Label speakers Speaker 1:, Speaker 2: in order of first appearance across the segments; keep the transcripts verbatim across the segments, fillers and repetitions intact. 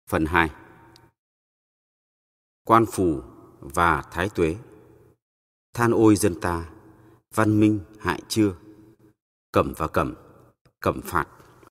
Speaker 1: Phần hai. Quan Phủ và Thái Tuế. Than ôi dân ta, văn minh hại chưa, cẩm và cẩm, cẩm phạt.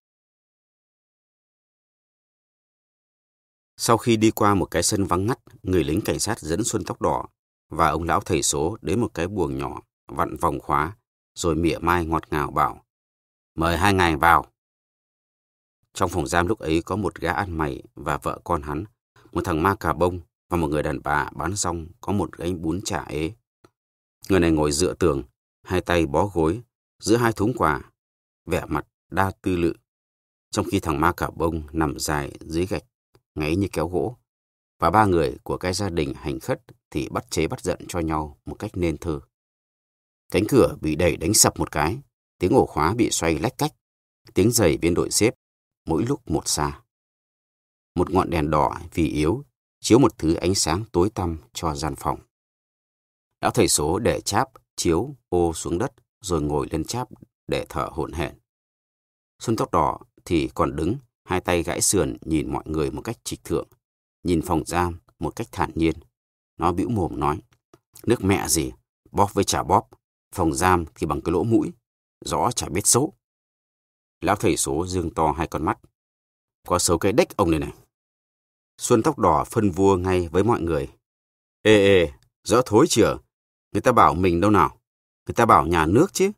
Speaker 1: Sau khi đi qua một cái sân vắng ngắt, người lính cảnh sát dẫn Xuân Tóc Đỏ và ông lão thầy số đến một cái buồng nhỏ, vặn vòng khóa, rồi mỉa mai ngọt ngào bảo: "Mời hai ngài vào." Trong phòng giam lúc ấy có một gã ăn mày và vợ con hắn, một thằng ma cà bông và một người đàn bà bán rong có một gánh bún chả ế. Người này ngồi dựa tường, hai tay bó gối, giữa hai thúng quà, vẻ mặt đa tư lự, trong khi thằng ma cà bông nằm dài dưới gạch, ngáy như kéo gỗ, và ba người của cái gia đình hành khất thì bắt chế bắt giận cho nhau một cách nên thơ. Cánh cửa bị đẩy đánh sập một cái, tiếng ổ khóa bị xoay lách cách, tiếng giày biên đội xếp, mỗi lúc một xa. Một ngọn đèn đỏ vì yếu chiếu một thứ ánh sáng tối tăm cho gian phòng. Lão thầy số để cháp chiếu ô xuống đất rồi ngồi lên cháp để thở hổn hển. Xuân Tóc Đỏ thì còn đứng, hai tay gãi sườn nhìn mọi người một cách trịch thượng, nhìn phòng giam một cách thản nhiên. Nó bĩu mồm nói: "Nước mẹ gì, bóp với chả bóp, phòng giam thì bằng cái lỗ mũi, rõ chả biết xấu." Lão thầy số dương to hai con mắt: "Có xấu cái đếch ông này này." Xuân Tóc Đỏ phân vua ngay với mọi người: "Ê ê, rõ thối chưa? Người ta bảo mình đâu nào? Người ta bảo nhà nước chứ."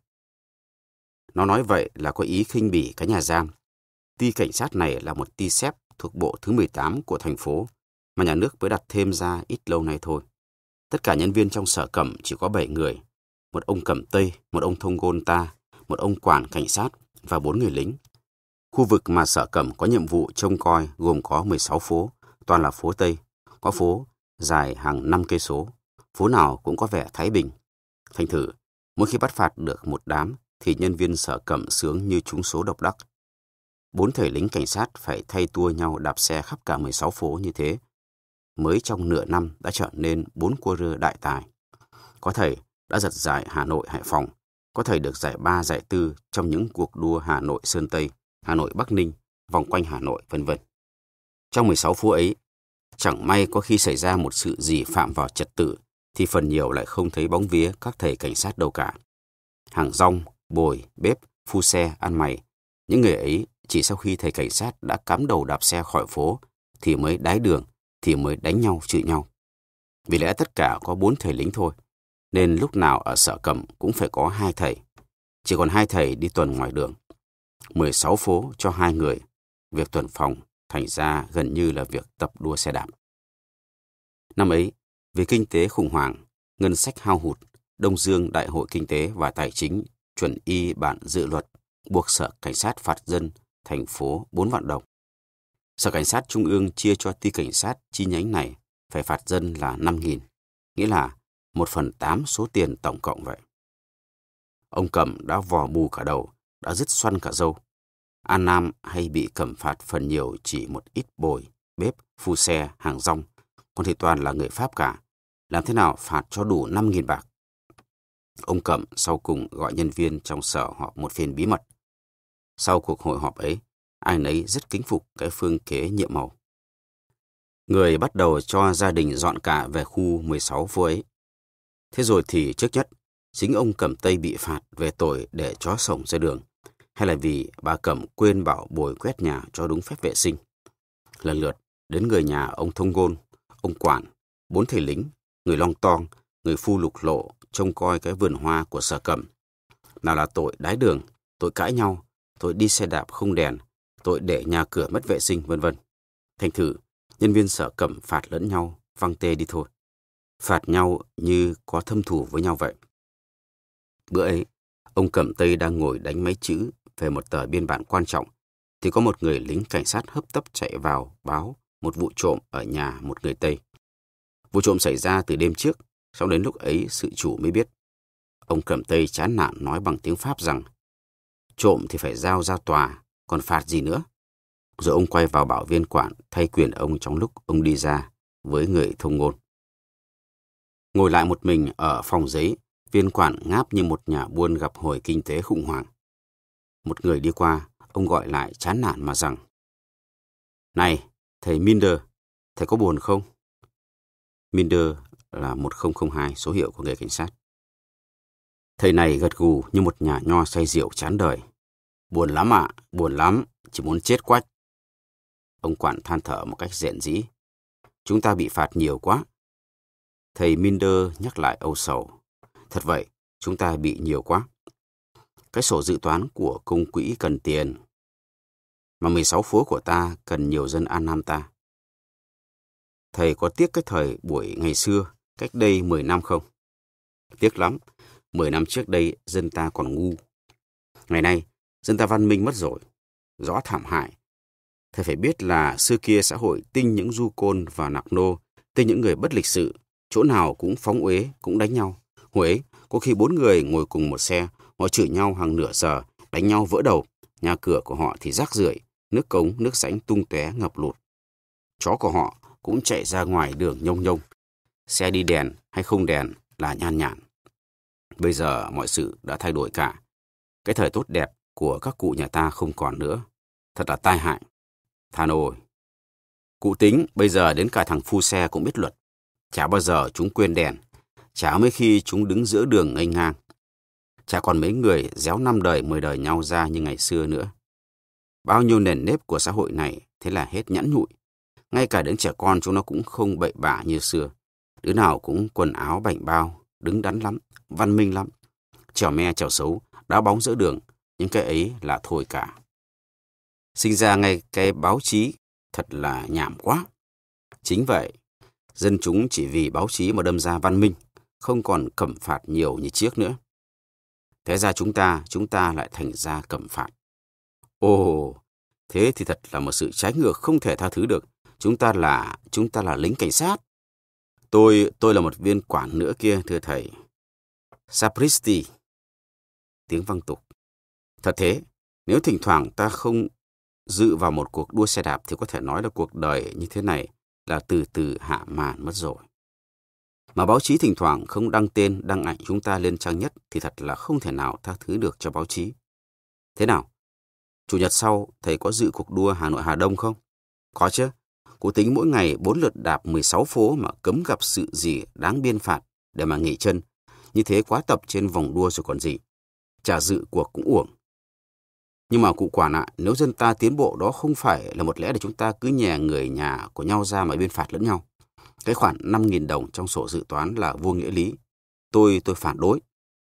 Speaker 1: Nó nói vậy là có ý khinh bỉ cái nhà giam. Ty cảnh sát này là một ty xép thuộc bộ thứ mười tám của thành phố, mà nhà nước mới đặt thêm ra ít lâu nay thôi. Tất cả nhân viên trong sở cẩm chỉ có bảy người, một ông cẩm tây, một ông thông gôn ta, một ông quản cảnh sát và bốn người lính. Khu vực mà sở cẩm có nhiệm vụ trông coi gồm có mười sáu phố, toàn là phố Tây, có phố dài hàng năm cây số, phố nào cũng có vẻ thái bình. Thành thử, mỗi khi bắt phạt được một đám thì nhân viên sở cẩm sướng như trúng số độc đắc. Bốn thầy lính cảnh sát phải thay tua nhau đạp xe khắp cả mười sáu phố như thế. Mới trong nửa năm đã trở nên bốn cua rơ đại tài. Có thầy đã giật giải Hà Nội Hải Phòng, có thầy được giải ba giải tư trong những cuộc đua Hà Nội Sơn Tây, Hà Nội Bắc Ninh, vòng quanh Hà Nội, vân vân. Trong mười sáu phố ấy, chẳng may có khi xảy ra một sự gì phạm vào trật tự thì phần nhiều lại không thấy bóng vía các thầy cảnh sát đâu cả. Hàng rong, bồi, bếp, phu xe, ăn mày, những người ấy chỉ sau khi thầy cảnh sát đã cắm đầu đạp xe khỏi phố thì mới đái đường, thì mới đánh nhau chửi nhau. Vì lẽ tất cả có bốn thầy lính thôi, nên lúc nào ở sở cẩm cũng phải có hai thầy. Chỉ còn hai thầy đi tuần ngoài đường. mười sáu phố cho hai người, việc tuần phòng thành ra gần như là việc tập đua xe đạp. Năm ấy, vì kinh tế khủng hoảng, ngân sách hao hụt, Đông Dương Đại hội Kinh tế và Tài chính chuẩn y bản dự luật buộc sở cảnh sát phạt dân thành phố bốn vạn đồng. Sở cảnh sát trung ương chia cho ty cảnh sát chi nhánh này phải phạt dân là năm nghìn, nghĩa là một phần tám số tiền tổng cộng vậy. Ông Cẩm đã vò bù cả đầu, đã dứt xoăn cả râu. An Nam hay bị Cẩm phạt phần nhiều chỉ một ít bồi, bếp, phu xe, hàng rong, còn thì toàn là người Pháp cả. Làm thế nào phạt cho đủ năm nghìn bạc? Ông Cẩm sau cùng gọi nhân viên trong sở họp một phiên bí mật. Sau cuộc hội họp ấy, ai nấy rất kính phục cái phương kế nhiệm màu. Người bắt đầu cho gia đình dọn cả về khu mười sáu phố ấy. Thế rồi thì trước nhất, chính ông Cẩm Tây bị phạt về tội để chó sổng ra đường, hay là vì bà Cẩm quên bảo bồi quét nhà cho đúng phép vệ sinh. Lần lượt đến người nhà ông Thông Gôn, ông Quản, bốn thầy lính, người Long Tong, người phu Lục Lộ trông coi cái vườn hoa của sở cẩm. Nào là tội đái đường, tội cãi nhau, tội đi xe đạp không đèn, tội để nhà cửa mất vệ sinh, vân vân. Thành thử, nhân viên sở cẩm phạt lẫn nhau, văng tê đi thôi. Phạt nhau như có thâm thù với nhau vậy. Bữa ấy, ông Cẩm Tây đang ngồi đánh máy chữ về một tờ biên bản quan trọng, thì có một người lính cảnh sát hấp tấp chạy vào báo một vụ trộm ở nhà một người Tây. Vụ trộm xảy ra từ đêm trước, sau đến lúc ấy sự chủ mới biết. Ông Cẩm Tây chán nản nói bằng tiếng Pháp rằng trộm thì phải giao ra tòa, còn phạt gì nữa. Rồi ông quay vào bảo viên quản thay quyền ông trong lúc ông đi ra với người thông ngôn. Ngồi lại một mình ở phòng giấy, viên quản ngáp như một nhà buôn gặp hồi kinh tế khủng hoảng. Một người đi qua, ông gọi lại chán nản mà rằng: "Này, Thầy Minder, thầy có buồn không? Minder là một không không hai, số hiệu của nghề cảnh sát. Thầy này gật gù như một nhà nho say rượu chán đời. Buồn lắm ạ, buồn lắm, chỉ muốn chết quách. Ông quản than thở một cách rện rĩ. Chúng ta bị phạt nhiều quá. Thầy Minder nhắc lại âu sầu. Thật vậy, chúng ta bị nhiều quá. Cái sổ dự toán của công quỹ cần tiền. Mà mười sáu phố của ta cần nhiều dân An Nam ta. Thầy có tiếc cái thời buổi ngày xưa, cách đây mười năm không? Tiếc lắm, mười năm trước đây dân ta còn ngu. Ngày nay, dân ta văn minh mất rồi, rõ thảm hại. Thầy phải biết là xưa kia xã hội tinh những du côn và nạp nô, tinh những người bất lịch sự, chỗ nào cũng phóng uế, cũng đánh nhau. Hồi ấy, có khi bốn người ngồi cùng một xe, họ chửi nhau hàng nửa giờ, đánh nhau vỡ đầu. Nhà cửa của họ thì rác rưởi, nước cống, nước rãnh tung tóe ngập lụt. Chó của họ cũng chạy ra ngoài đường nhông nhông. Xe đi đèn hay không đèn là nhan nhản. Bây giờ mọi sự đã thay đổi cả. Cái thời tốt đẹp của các cụ nhà ta không còn nữa. Thật là tai hại. Than ôi! Cụ tính bây giờ đến cả thằng phu xe cũng biết luật. Chả bao giờ chúng quên đèn. Chả mấy khi chúng đứng giữa đường nghênh ngang. Chả còn mấy người déo năm đời mười đời nhau ra như ngày xưa nữa. Bao nhiêu nền nếp của xã hội này thế là hết nhẵn nhụi. Ngay cả đến trẻ con chúng nó cũng không bậy bạ như xưa. Đứa nào cũng quần áo bảnh bao, đứng đắn lắm, văn minh lắm. Trèo me trèo xấu, đá bóng giữa đường, những cái ấy là thôi cả. Sinh ra ngay cái báo chí thật là nhảm quá. Chính vậy, dân chúng chỉ vì báo chí mà đâm ra văn minh, không còn cẩm phạt nhiều như trước nữa. Thế ra chúng ta, chúng ta lại thành ra cẩm phạt. Ồ, thế thì thật là một sự trái ngược không thể tha thứ được. Chúng ta là, chúng ta là lính cảnh sát. Tôi, tôi là một viên quản nữa kia, thưa thầy. Sapristi. Tiếng văng tục. Thật thế, nếu thỉnh thoảng ta không dự vào một cuộc đua xe đạp thì có thể nói là cuộc đời như thế này là từ từ hạ màn mất rồi. Mà báo chí thỉnh thoảng không đăng tên, đăng ảnh chúng ta lên trang nhất thì thật là không thể nào tha thứ được cho báo chí. Thế nào? Chủ nhật sau, thầy có dự cuộc đua Hà Nội Hà Đông không? Có chứ. Cụ tính mỗi ngày bốn lượt đạp mười sáu phố mà cấm gặp sự gì đáng biên phạt để mà nghỉ chân. Như thế quá tập trên vòng đua rồi còn gì. Chả dự cuộc cũng uổng. Nhưng mà cụ quản ạ, nếu dân ta tiến bộ đó không phải là một lẽ để chúng ta cứ nhè người nhà của nhau ra mà biên phạt lẫn nhau. Cái khoản năm nghìn đồng trong sổ dự toán là vô nghĩa lý. Tôi, tôi phản đối.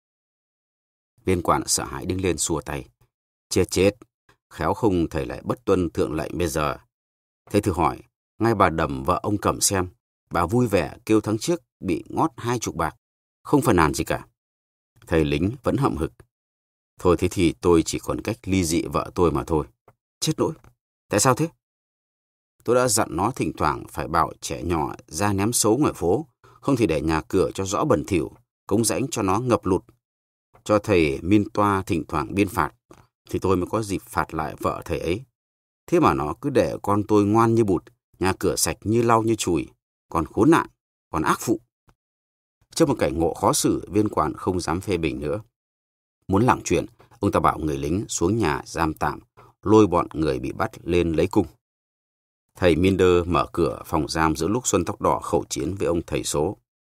Speaker 1: Viên quản sợ hãi đứng lên xua tay. Chết chết, khéo không thầy lại bất tuân thượng lệnh bây giờ. Thầy thử hỏi, ngay bà Đầm vợ ông Cẩm xem, bà vui vẻ kêu tháng trước bị ngót hai chục bạc, không phàn nàn gì cả. Thầy lính vẫn hậm hực. Thôi thế thì tôi chỉ còn cách ly dị vợ tôi mà thôi. Chết nỗi, tại sao thế? Tôi đã dặn nó thỉnh thoảng phải bảo trẻ nhỏ ra ném xấu ngoài phố, không thì để nhà cửa cho rõ bẩn thỉu, cống rãnh cho nó ngập lụt. Cho thầy Min Toa thỉnh thoảng biên phạt, thì tôi mới có dịp phạt lại vợ thầy ấy. Thế mà nó cứ để con tôi ngoan như bụt, nhà cửa sạch như lau như chùi, còn khốn nạn, còn ác phụ. Trước một cảnh ngộ khó xử, viên quản không dám phê bình nữa. Muốn lảng chuyện, ông ta bảo người lính xuống nhà giam tạm, lôi bọn người bị bắt lên lấy cung. Thầy Minder mở cửa phòng giam giữa lúc Xuân Tóc Đỏ khẩu chiến với ông thầy số.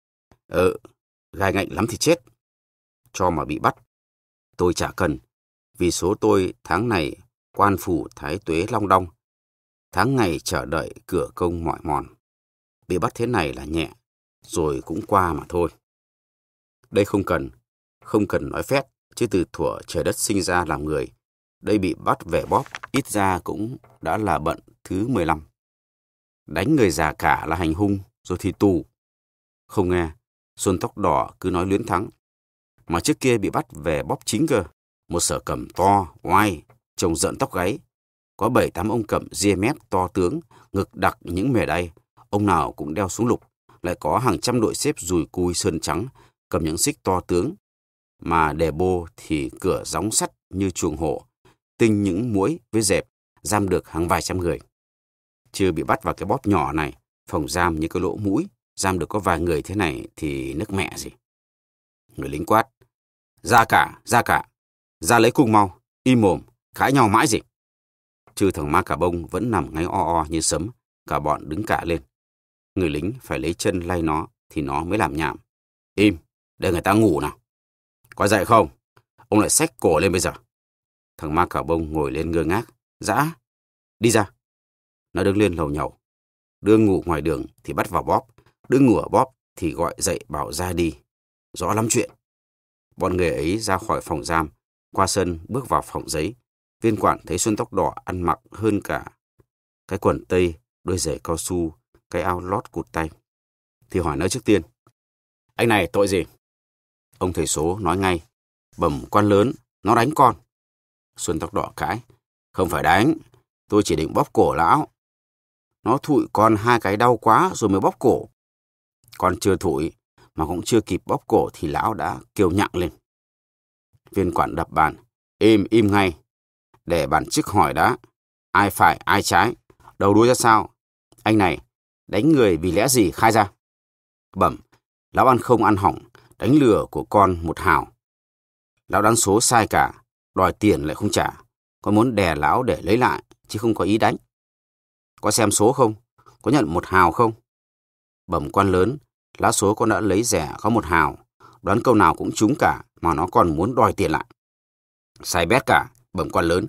Speaker 1: Ờ, gai ngạnh lắm thì chết. Cho mà bị bắt. Tôi chả cần, vì số tôi tháng này quan phủ thái tuế long đong. Tháng ngày chờ đợi cửa công mỏi mòn. Bị bắt thế này là nhẹ, rồi cũng qua mà thôi. Đây không cần, không cần nói phét, chứ từ thuở trời đất sinh ra làm người, đây bị bắt về bóp, ít ra cũng đã là bận thứ mười lăm. Đánh người già cả là hành hung, rồi thì tù. Không nghe, Xuân Tóc Đỏ cứ nói luyến thắng. Mà trước kia bị bắt về bóp chính cơ, một sở cẩm to, oai, trông rợn tóc gáy. Có bảy tám ông cẩm ria mép to tướng, ngực đặc những mề đay, ông nào cũng đeo súng lục, lại có hàng trăm đội xếp dùi cui sơn trắng, cầm những xích to tướng. Mà đề bô thì cửa gióng sắt như chuồng hổ, tinh những muỗi với dẹp, giam được hàng vài trăm người. Chưa bị bắt vào cái bóp nhỏ này, phòng giam như cái lỗ mũi, giam được có vài người thế này thì nước mẹ gì. Người lính quát, ra cả, ra cả, ra lấy cung mau, im mồm, cãi nhau mãi gì. Chứ thằng ma cà bông vẫn nằm ngay o o như sấm, Cả bọn đứng cả lên. Người lính phải lấy chân lay nó thì nó mới làm nhảm. Im, để người ta ngủ nào. Có dậy không? Ông lại xách cổ lên bây giờ. Thằng Ma Cà Bông ngồi lên ngơ ngác. Dã, đi ra. Nó đứng lên lầu nhầu. Đưa ngủ ngoài đường thì bắt vào bóp. Đưa ngủ ở bóp thì gọi dậy bảo ra đi. Rõ lắm chuyện. Bọn người ấy ra khỏi phòng giam, qua sân bước vào phòng giấy. Viên quản thấy Xuân Tóc Đỏ ăn mặc hơn cả cái quần tây, đôi giày cao su, cái áo lót cụt tay. Thì hỏi nó trước tiên. Anh này tội gì? Ông thầy số nói ngay. Bẩm quan lớn, nó đánh con. Xuân Tóc Đỏ cãi. Không phải đánh, tôi chỉ định bóp cổ lão. Nó thụi con hai cái đau quá rồi mới bóp cổ. Con chưa thụi, mà cũng chưa kịp bóp cổ thì lão đã kêu nhặng lên. Viên quản đập bàn. Im, im ngay. Để bản chức hỏi đã. Ai phải, ai trái? Đầu đuôi ra sao? Anh này, đánh người vì lẽ gì khai ra? Bẩm, lão ăn không ăn hỏng, đánh lừa của con một hào. Lão đánh số sai cả, đòi tiền lại không trả. Con muốn đè lão để lấy lại, chứ không có ý đánh. Có xem số không? Có nhận một hào không? Bẩm quan lớn, lá số con đã lấy rẻ có một hào. Đoán câu nào cũng trúng cả, mà nó còn muốn đòi tiền lại. Sai bét cả, bẩm quan lớn.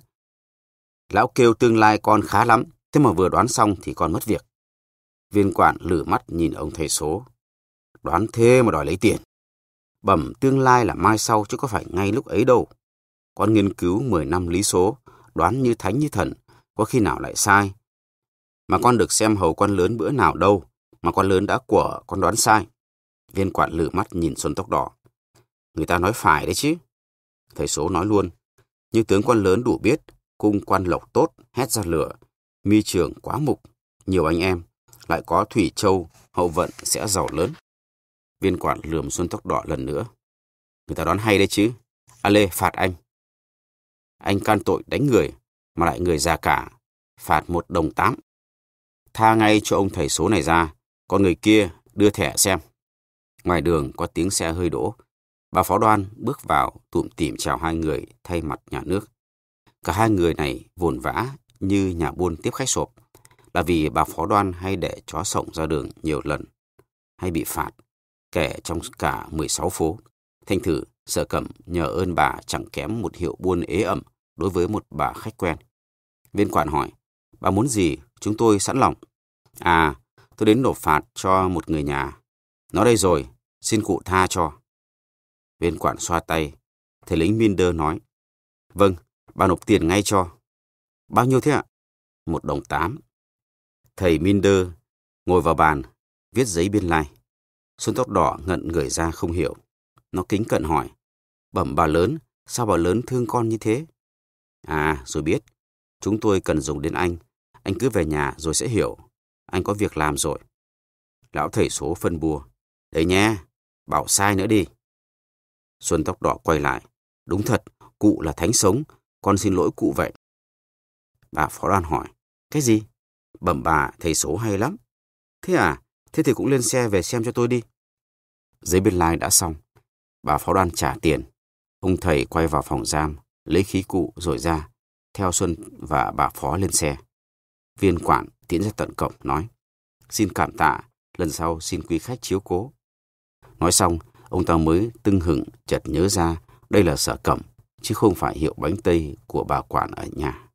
Speaker 1: Lão kêu tương lai con khá lắm, thế mà vừa đoán xong thì con mất việc. Viên quản lử mắt nhìn ông thầy số. Đoán thế mà đòi lấy tiền. Bẩm tương lai là mai sau chứ có phải ngay lúc ấy đâu. Con nghiên cứu mười năm lý số, đoán như thánh như thần, có khi nào lại sai. Mà con được xem hầu quan lớn bữa nào đâu, mà quan lớn đã của con đoán sai. Viên quản lử mắt nhìn Xuân Tóc Đỏ. Người ta nói phải đấy chứ. Thầy số nói luôn. Như tướng quan lớn đủ biết, cung quan lộc tốt, hét ra lửa, mi trường quá mục, nhiều anh em, lại có Thủy Châu, hậu vận sẽ giàu lớn. Viên quản lườm Xuân Tóc Đỏ lần nữa. Người ta đoán hay đấy chứ. A Lê, phạt anh. Anh can tội đánh người, mà lại người già cả, phạt một đồng tám. Tha ngay cho ông thầy số này ra, còn người kia đưa thẻ xem. Ngoài đường có tiếng xe hơi đỗ. Bà Phó Đoan bước vào tủm tỉm chào hai người thay mặt nhà nước. Cả hai người này vồn vã như nhà buôn tiếp khách sộp, là vì bà Phó Đoan hay để chó sổng ra đường nhiều lần, hay bị phạt, kẻ trong cả mười sáu phố. Thành thử Sở Cẩm nhờ ơn bà chẳng kém một hiệu buôn ế ẩm đối với một bà khách quen. Viên quản hỏi, bà muốn gì, chúng tôi sẵn lòng. À, tôi đến nộp phạt cho một người nhà. Nó đây rồi, xin cụ tha cho. Viên quản xoa tay. Thầy lính Minder nói, vâng, bà nộp tiền ngay cho. Bao nhiêu thế ạ? Một đồng tám. Thầy Minder ngồi vào bàn, viết giấy biên lai. Xuân Tóc Đỏ ngẩn người ra không hiểu. Nó kính cận hỏi, bẩm bà lớn, sao bà lớn thương con như thế? À, rồi biết, chúng tôi cần dùng đến anh. Anh cứ về nhà rồi sẽ hiểu. Anh có việc làm rồi. Lão thầy số phân bua. Đấy nhé, bảo sai nữa đi. Xuân Tóc Đỏ quay lại. Đúng thật, cụ là thánh sống, con xin lỗi cụ vậy. Bà Phó Đoan hỏi, cái gì? Bẩm bà, thầy số hay lắm. Thế à, thế thì cũng lên xe về xem cho tôi đi. Giấy biên lai đã xong. Bà Phó Đoan trả tiền. Ông thầy quay vào phòng giam, lấy khí cụ rồi ra, theo Xuân và bà Phó lên xe. Viên quản tiến ra tận cổng nói, xin cảm tạ, lần sau xin quý khách chiếu cố. Nói xong, ông ta mới tưng hửng chợt nhớ ra đây là Sở Cẩm, chứ không phải hiệu bánh tây của bà quản ở nhà.